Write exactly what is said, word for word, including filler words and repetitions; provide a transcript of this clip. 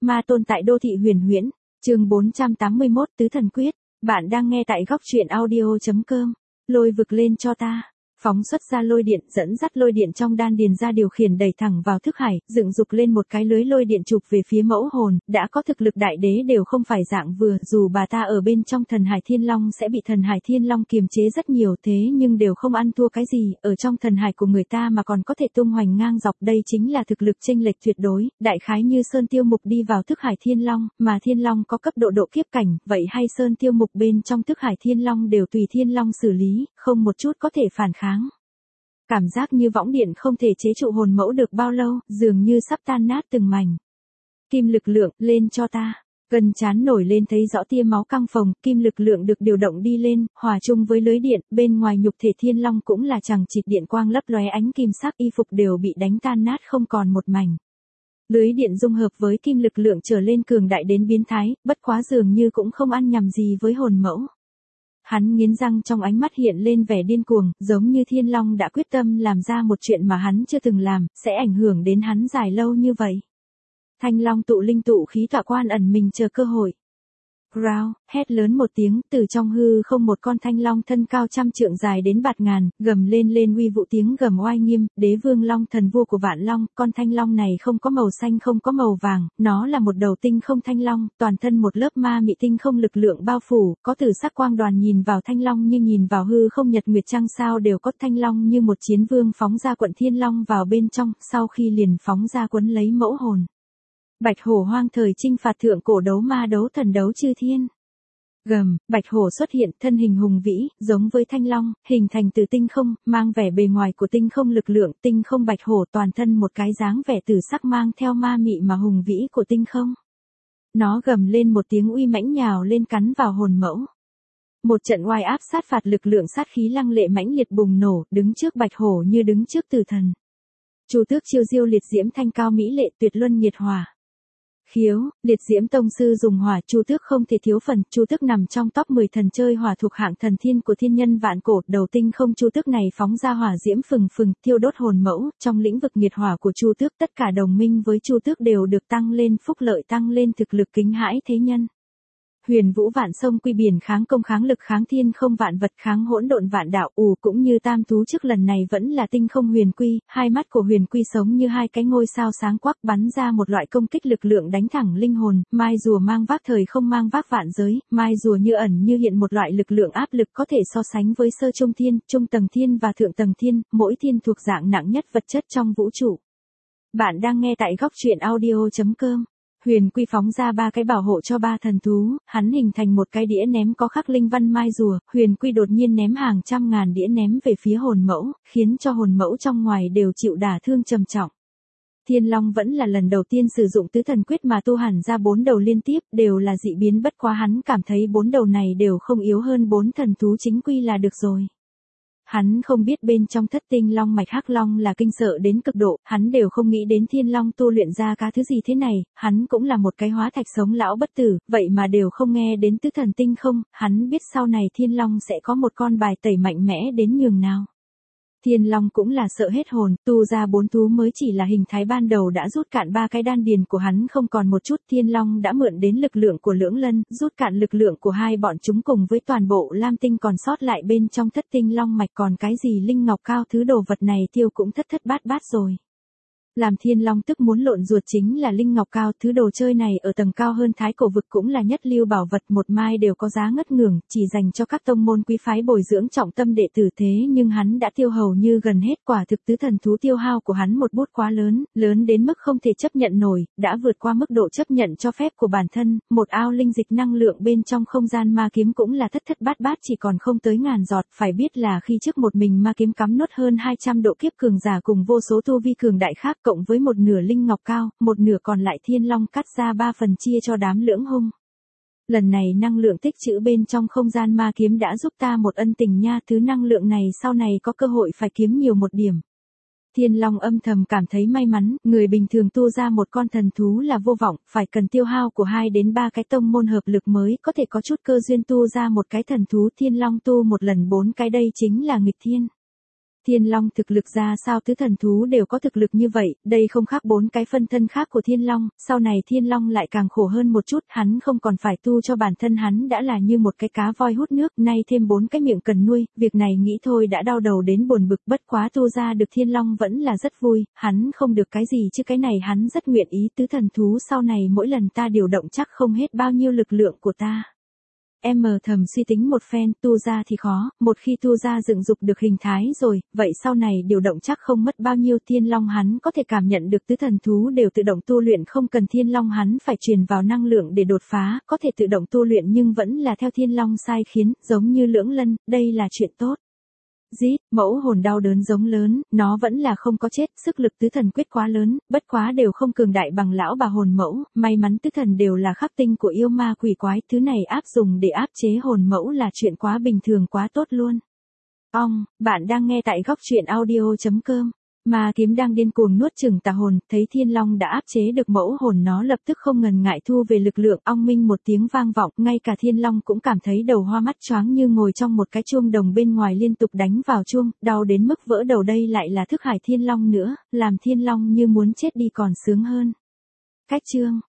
Ma tôn tại đô thị huyền huyễn, chương bốn trăm tám mươi mốt tứ thần quyết, bạn đang nghe tại góc truyện audio.com, lôi vực lên cho ta. Phóng xuất ra lôi điện, dẫn dắt lôi điện trong đan điền ra điều khiển đẩy thẳng vào thức hải, dựng dục lên một cái lưới lôi điện chụp về phía mẫu hồn, đã có thực lực đại đế đều không phải dạng vừa, dù bà ta ở bên trong thần hải thiên long sẽ bị thần hải thiên long kiềm chế rất nhiều thế nhưng đều không ăn thua cái gì, ở trong thần hải của người ta mà còn có thể tung hoành ngang dọc, đây chính là thực lực chênh lệch tuyệt đối, đại khái như Sơn Tiêu Mục đi vào thức hải thiên long, mà thiên long có cấp độ độ kiếp cảnh, vậy hay Sơn Tiêu Mục bên trong thức hải thiên long đều tùy thiên long xử lý, không một chút có thể phản kháng. Cảm giác như võng điện không thể chế trụ hồn mẫu được bao lâu, dường như sắp tan nát từng mảnh. Kim lực lượng, lên cho ta. Gần trán nổi lên thấy rõ tia máu căng phồng, kim lực lượng được điều động đi lên, hòa chung với lưới điện, bên ngoài nhục thể thiên long cũng là chằng chịt điện quang lấp lóe ánh kim sắc, y phục đều bị đánh tan nát không còn một mảnh. Lưới điện dung hợp với kim lực lượng trở lên cường đại đến biến thái, bất quá dường như cũng không ăn nhầm gì với hồn mẫu. Hắn nghiến răng, trong ánh mắt hiện lên vẻ điên cuồng, giống như thiên long đã quyết tâm làm ra một chuyện mà hắn chưa từng làm, sẽ ảnh hưởng đến hắn dài lâu như vậy. Thanh long tụ linh tụ khí tọa quan ẩn mình chờ cơ hội. Growl, hét lớn một tiếng, từ trong hư không một con thanh long thân cao trăm trượng dài đến bạt ngàn, gầm lên lên uy vũ tiếng gầm oai nghiêm, đế vương long thần vua của vạn long, con thanh long này không có màu xanh không có màu vàng, nó là một đầu tinh không thanh long, toàn thân một lớp ma mị tinh không lực lượng bao phủ, có tử sắc quang đoàn nhìn vào thanh long như nhìn vào hư không nhật nguyệt trăng sao đều có, thanh long như một chiến vương phóng ra quận thiên long vào bên trong, sau khi liền phóng ra quấn lấy mẫu hồn. Bạch hổ hoang thời chinh phạt thượng cổ đấu ma đấu thần đấu chư thiên. Gầm, bạch hổ xuất hiện, thân hình hùng vĩ, giống với thanh long, hình thành từ tinh không, mang vẻ bề ngoài của tinh không lực lượng, tinh không bạch hổ toàn thân một cái dáng vẻ tử sắc mang theo ma mị mà hùng vĩ của tinh không. Nó gầm lên một tiếng uy mãnh nhào lên cắn vào hồn mẫu. Một trận oai áp sát phạt lực lượng sát khí lăng lệ mãnh liệt bùng nổ, đứng trước bạch hổ như đứng trước tử thần. Chu Tước chiêu diêu liệt diễm thanh cao mỹ lệ tuyệt luân nhiệt hỏa. Khiếu, liệt diễm tông sư dùng hỏa, Chu Tước không thể thiếu phần, Chu Tước nằm trong top mười thần chơi hỏa thuộc hạng thần thiên của thiên nhân vạn cổ, đầu tinh không Chu Tước này phóng ra hỏa diễm phừng phừng, thiêu đốt hồn mẫu, trong lĩnh vực nhiệt hỏa của Chu Tước tất cả đồng minh với Chu Tước đều được tăng lên phúc lợi, tăng lên thực lực kính hãi thế nhân. Huyền vũ vạn sông quy biển kháng công kháng lực kháng thiên không vạn vật kháng hỗn độn vạn đạo ù cũng như tam thú trước lần này vẫn là tinh không huyền quy, hai mắt của huyền quy sống như hai cái ngôi sao sáng quắc bắn ra một loại công kích lực lượng đánh thẳng linh hồn, mai rùa mang vác thời không mang vác vạn giới, mai rùa như ẩn như hiện một loại lực lượng áp lực có thể so sánh với sơ trung thiên, trung tầng thiên và thượng tầng thiên, mỗi thiên thuộc dạng nặng nhất vật chất trong vũ trụ. Bạn đang nghe tại góc truyện audio.com. Huyền Quy phóng ra ba cái bảo hộ cho ba thần thú, hắn hình thành một cái đĩa ném có khắc linh văn mai rùa, Huyền Quy đột nhiên ném hàng trăm ngàn đĩa ném về phía hồn mẫu, khiến cho hồn mẫu trong ngoài đều chịu đả thương trầm trọng. Thiên Long vẫn là lần đầu tiên sử dụng tứ thần quyết mà tu hẳn ra bốn đầu liên tiếp, đều là dị biến bất quá hắn cảm thấy bốn đầu này đều không yếu hơn bốn thần thú chính quy là được rồi. Hắn không biết bên trong thất tinh long mạch hắc long là kinh sợ đến cực độ, hắn đều không nghĩ đến thiên long tu luyện ra cá thứ gì thế này, hắn cũng là một cái hóa thạch sống lão bất tử, vậy mà đều không nghe đến tứ thần tinh không, hắn biết sau này thiên long sẽ có một con bài tẩy mạnh mẽ đến nhường nào. Thiên Long cũng là sợ hết hồn, tu ra bốn thú mới chỉ là hình thái ban đầu đã rút cạn ba cái đan điền của hắn không còn một chút, Thiên Long đã mượn đến lực lượng của Lưỡng Lân, rút cạn lực lượng của hai bọn chúng cùng với toàn bộ lam tinh còn sót lại bên trong thất tinh long mạch, còn cái gì linh ngọc cao thứ đồ vật này tiêu cũng thất thất bát bát rồi. Làm Thiên Long tức muốn lộn ruột chính là linh ngọc cao, thứ đồ chơi này ở tầng cao hơn thái cổ vực cũng là nhất lưu bảo vật, một mai đều có giá ngất ngưởng, chỉ dành cho các tông môn quý phái bồi dưỡng trọng tâm đệ tử thế nhưng hắn đã tiêu hầu như gần hết, quả thực tứ thần thú tiêu hao của hắn một bút quá lớn, lớn đến mức không thể chấp nhận nổi, đã vượt qua mức độ chấp nhận cho phép của bản thân, một ao linh dịch năng lượng bên trong không gian ma kiếm cũng là thất thất bát bát chỉ còn không tới ngàn giọt, phải biết là khi trước một mình ma kiếm cắm nốt hơn hai trăm độ kiếp cường giả cùng vô số tu vi cường đại khác, cộng với một nửa linh ngọc cao, một nửa còn lại Thiên Long cắt ra ba phần chia cho đám lưỡng hung. Lần này năng lượng tích trữ bên trong không gian ma kiếm đã giúp ta một ân tình nha, thứ năng lượng này sau này có cơ hội phải kiếm nhiều một điểm. Thiên Long âm thầm cảm thấy may mắn, người bình thường tu ra một con thần thú là vô vọng, phải cần tiêu hao của hai đến ba cái tông môn hợp lực mới có thể có chút cơ duyên tu ra một cái thần thú, Thiên Long tu một lần bốn cái đây chính là nghịch thiên. Thiên Long thực lực ra sao tứ thần thú đều có thực lực như vậy, đây không khác bốn cái phân thân khác của Thiên Long, sau này Thiên Long lại càng khổ hơn một chút, hắn không còn phải tu cho bản thân hắn đã là như một cái cá voi hút nước, nay thêm bốn cái miệng cần nuôi, việc này nghĩ thôi đã đau đầu đến buồn bực, bất quá tu ra được Thiên Long vẫn là rất vui, hắn không được cái gì chứ cái này hắn rất nguyện ý, tứ thần thú sau này mỗi lần ta điều động chắc không hết bao nhiêu lực lượng của ta. Em mờ thầm suy tính một phen, tu ra thì khó, một khi tu ra dựng dục được hình thái rồi, vậy sau này điều động chắc không mất bao nhiêu. Thiên Long hắn có thể cảm nhận được tứ thần thú đều tự động tu luyện, không cần Thiên Long hắn phải truyền vào năng lượng để đột phá, có thể tự động tu luyện nhưng vẫn là theo Thiên Long sai khiến, giống như Lưỡng Lân, đây là chuyện tốt. Rít, mẫu hồn đau đớn giống lớn, nó vẫn là không có chết, sức lực tứ thần quyết quá lớn, bất quá đều không cường đại bằng lão bà hồn mẫu, may mắn tứ thần đều là khắc tinh của yêu ma quỷ quái, thứ này áp dụng để áp chế hồn mẫu là chuyện quá bình thường quá tốt luôn. Ong, bạn đang nghe tại góc truyện audio chấm com. Ma kiếm đang điên cuồng nuốt chửng tà hồn, thấy Thiên Long đã áp chế được mẫu hồn nó lập tức không ngần ngại thu về lực lượng, ong minh một tiếng vang vọng, ngay cả Thiên Long cũng cảm thấy đầu hoa mắt choáng như ngồi trong một cái chuông đồng bên ngoài liên tục đánh vào chuông, đau đến mức vỡ đầu, đây lại là thức hải Thiên Long nữa, làm Thiên Long như muốn chết đi còn sướng hơn. Cách chương